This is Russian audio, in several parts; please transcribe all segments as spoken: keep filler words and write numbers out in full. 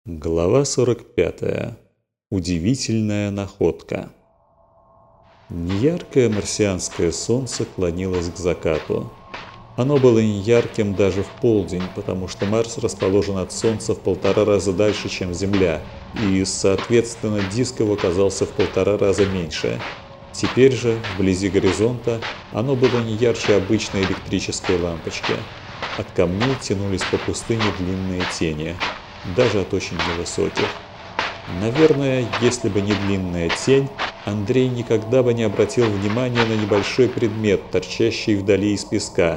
Глава сорок пятая. Удивительная находка. Неяркое марсианское солнце клонилось к закату. Оно было неярким даже в полдень, потому что Марс расположен от Солнца в полтора раза дальше, чем Земля, и, соответственно, диск его казался в полтора раза меньше. Теперь же, вблизи горизонта, оно было не ярче обычной электрической лампочки. От камней тянулись по пустыне длинные тени, даже от очень невысоких. Наверное, если бы не длинная тень, Андрей никогда бы не обратил внимания на небольшой предмет, торчащий вдали из песка.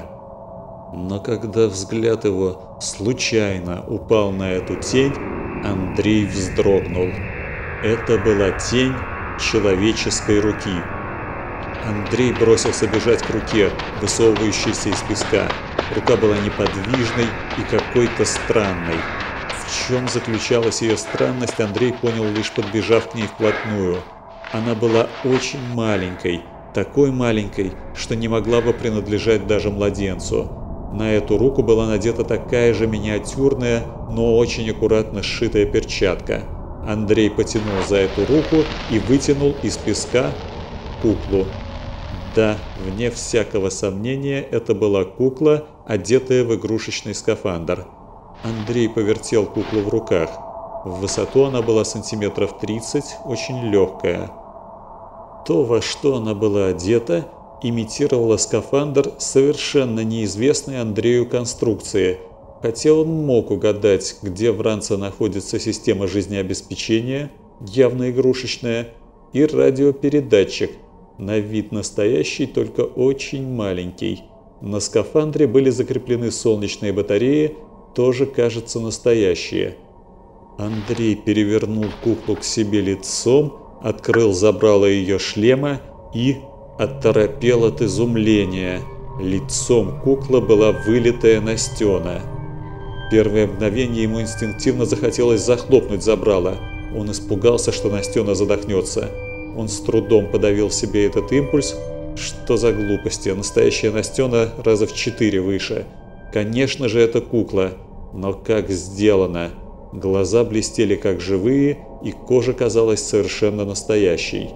Но когда взгляд его случайно упал на эту тень, Андрей вздрогнул. Это была тень человеческой руки. Андрей бросился бежать к руке, высовывающейся из песка. Рука была неподвижной и какой-то странной. В чем заключалась ее странность, Андрей понял, лишь подбежав к ней вплотную. Она была очень маленькой, такой маленькой, что не могла бы принадлежать даже младенцу. На эту руку была надета такая же миниатюрная, но очень аккуратно сшитая перчатка. Андрей потянул за эту руку и вытянул из песка куклу. Да, вне всякого сомнения, это была кукла, одетая в игрушечный скафандр. Андрей повертел куклу в руках. В высоту она была сантиметров тридцать, очень легкая. То, во что она была одета, имитировала скафандр совершенно неизвестной Андрею конструкции, хотя он мог угадать, где в ранце находится система жизнеобеспечения, явно игрушечная, и радиопередатчик, на вид настоящий, только очень маленький. На скафандре были закреплены солнечные батареи, тоже, кажется, настоящие. Андрей перевернул куклу к себе лицом, открыл забрало ее шлема и оторопел от изумления. Лицом кукла была вылитая Настена. Первое мгновение ему инстинктивно захотелось захлопнуть забрало. Он испугался, что Настена задохнется. Он с трудом подавил в себе этот импульс. Что за глупости? Настоящая Настена раза в четыре выше. Конечно же, это кукла. Но как сделано? Глаза блестели как живые, и кожа казалась совершенно настоящей.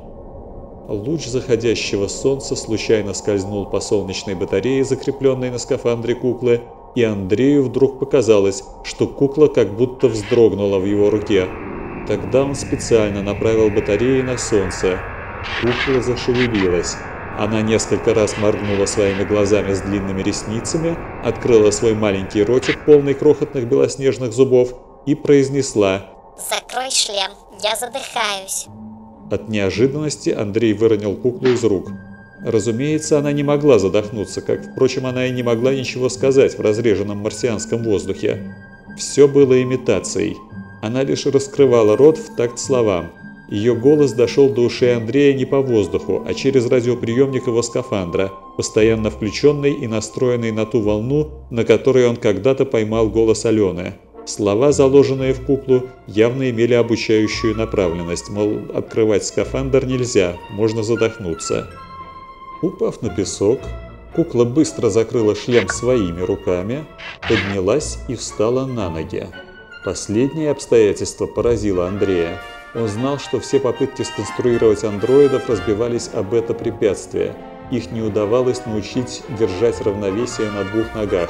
Луч заходящего солнца случайно скользнул по солнечной батарее, закрепленной на скафандре куклы, и Андрею вдруг показалось, что кукла как будто вздрогнула в его руке. Тогда он специально направил батареи на солнце. Кукла зашевелилась. Она несколько раз моргнула своими глазами с длинными ресницами, открыла свой маленький ротик, полный крохотных белоснежных зубов, и произнесла: «Закрой шлем, я задыхаюсь». От неожиданности Андрей выронил куклу из рук. Разумеется, она не могла задохнуться, как, впрочем, она и не могла ничего сказать в разреженном марсианском воздухе. Все было имитацией. Она лишь раскрывала рот в такт словам. Ее голос дошел до ушей Андрея не по воздуху, а через радиоприемник его скафандра, постоянно включенный и настроенный на ту волну, на которой он когда-то поймал голос Алены. Слова, заложенные в куклу, явно имели обучающую направленность, мол, открывать скафандр нельзя, можно задохнуться. Упав на песок, кукла быстро закрыла шлем своими руками, поднялась и встала на ноги. Последнее обстоятельство поразило Андрея. Он знал, что все попытки сконструировать андроидов разбивались об это препятствие. Их не удавалось научить держать равновесие на двух ногах.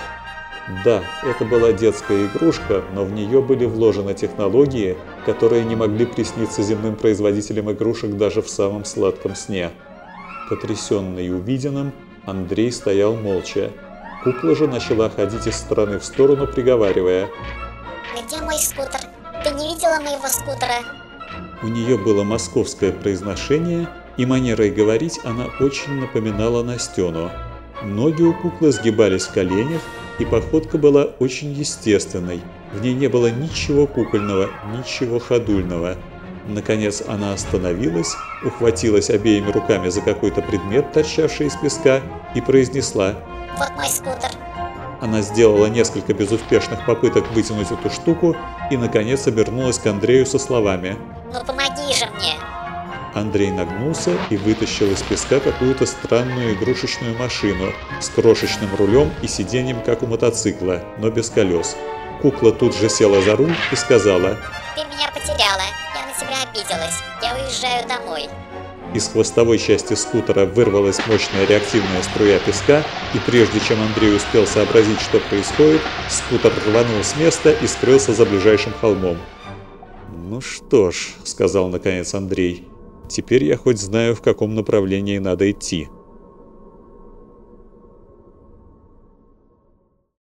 Да, это была детская игрушка, но в нее были вложены технологии, которые не могли присниться земным производителям игрушек даже в самом сладком сне. Потрясенный увиденным, Андрей стоял молча. Кукла же начала ходить из стороны в сторону, приговаривая: «Где мой скутер? Ты не видела моего скутера?» У нее было московское произношение, и манерой говорить она очень напоминала Настену. Ноги у куклы сгибались в коленях, и походка была очень естественной. В ней не было ничего кукольного, ничего ходульного. Наконец она остановилась, ухватилась обеими руками за какой-то предмет, торчавший из песка, и произнесла: «Вот мой скутер». Она сделала несколько безуспешных попыток вытянуть эту штуку и, наконец, обернулась к Андрею со словами: «Ну помоги же мне!» Андрей нагнулся и вытащил из песка какую-то странную игрушечную машину с крошечным рулем и сиденьем, как у мотоцикла, но без колес. Кукла тут же села за руль и сказала: «Ты меня потеряла, я на тебя обиделась, я уезжаю домой». Из хвостовой части скутера вырвалась мощная реактивная струя песка, и прежде чем Андрей успел сообразить, что происходит, скутер рванул с места и скрылся за ближайшим холмом. «Ну что ж», — сказал наконец Андрей, — «теперь я хоть знаю, в каком направлении надо идти».